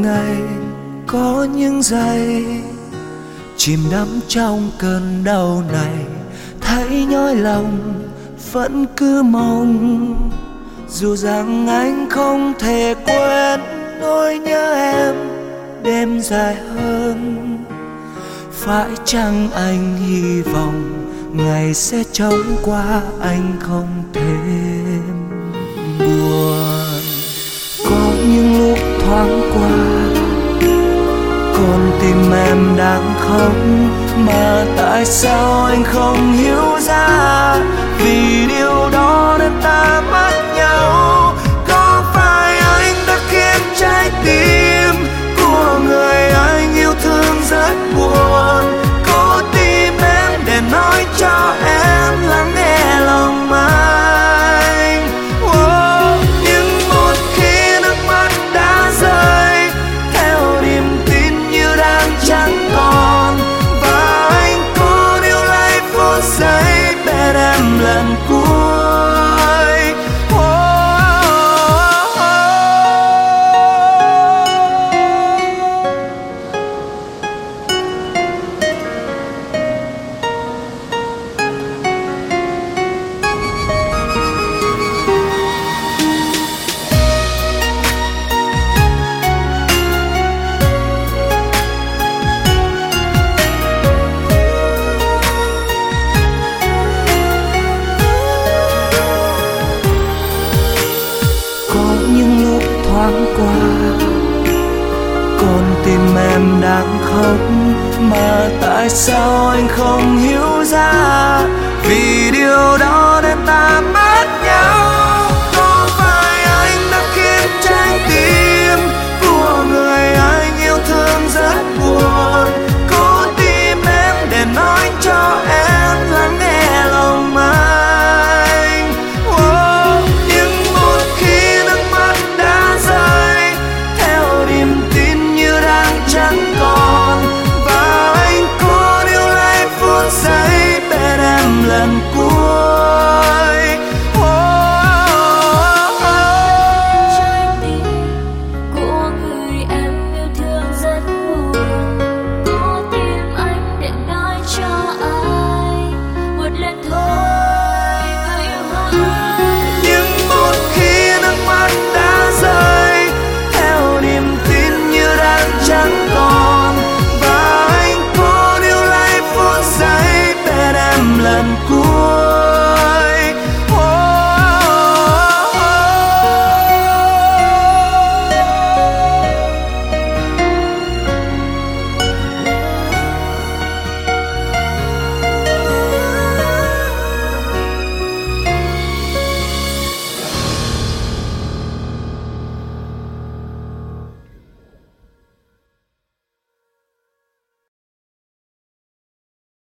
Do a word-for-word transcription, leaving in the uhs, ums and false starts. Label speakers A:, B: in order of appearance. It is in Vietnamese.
A: ngày có những giây chìm đắm trong cơn đau này, thấy nhói lòng vẫn cứ mong. Dù rằng anh không thể quên nỗi nhớ em đêm dài hơn, phải chăng anh hy vọng ngày sẽ trôi qua anh không thêm buồn. Có những lúc thoáng qua con tim em đang khóc, mà tại sao anh không hiểu ra, vì điều đó nên ta mất nhau. Có phải anh đã khiến trái tim của người anh yêu thương rất buồn? Có tim em để nói cho em lắng nghe lòng anh. Oh, nhưng một khi nước mắt đã rơi theo niềm tin như đang chẳng còn, và anh cố níu lấy phút giây bên em lần cuối. Những lúc thoáng qua con tim em đang khóc, mà tại sao anh không hiểu ra, vì điều đó nên ta mất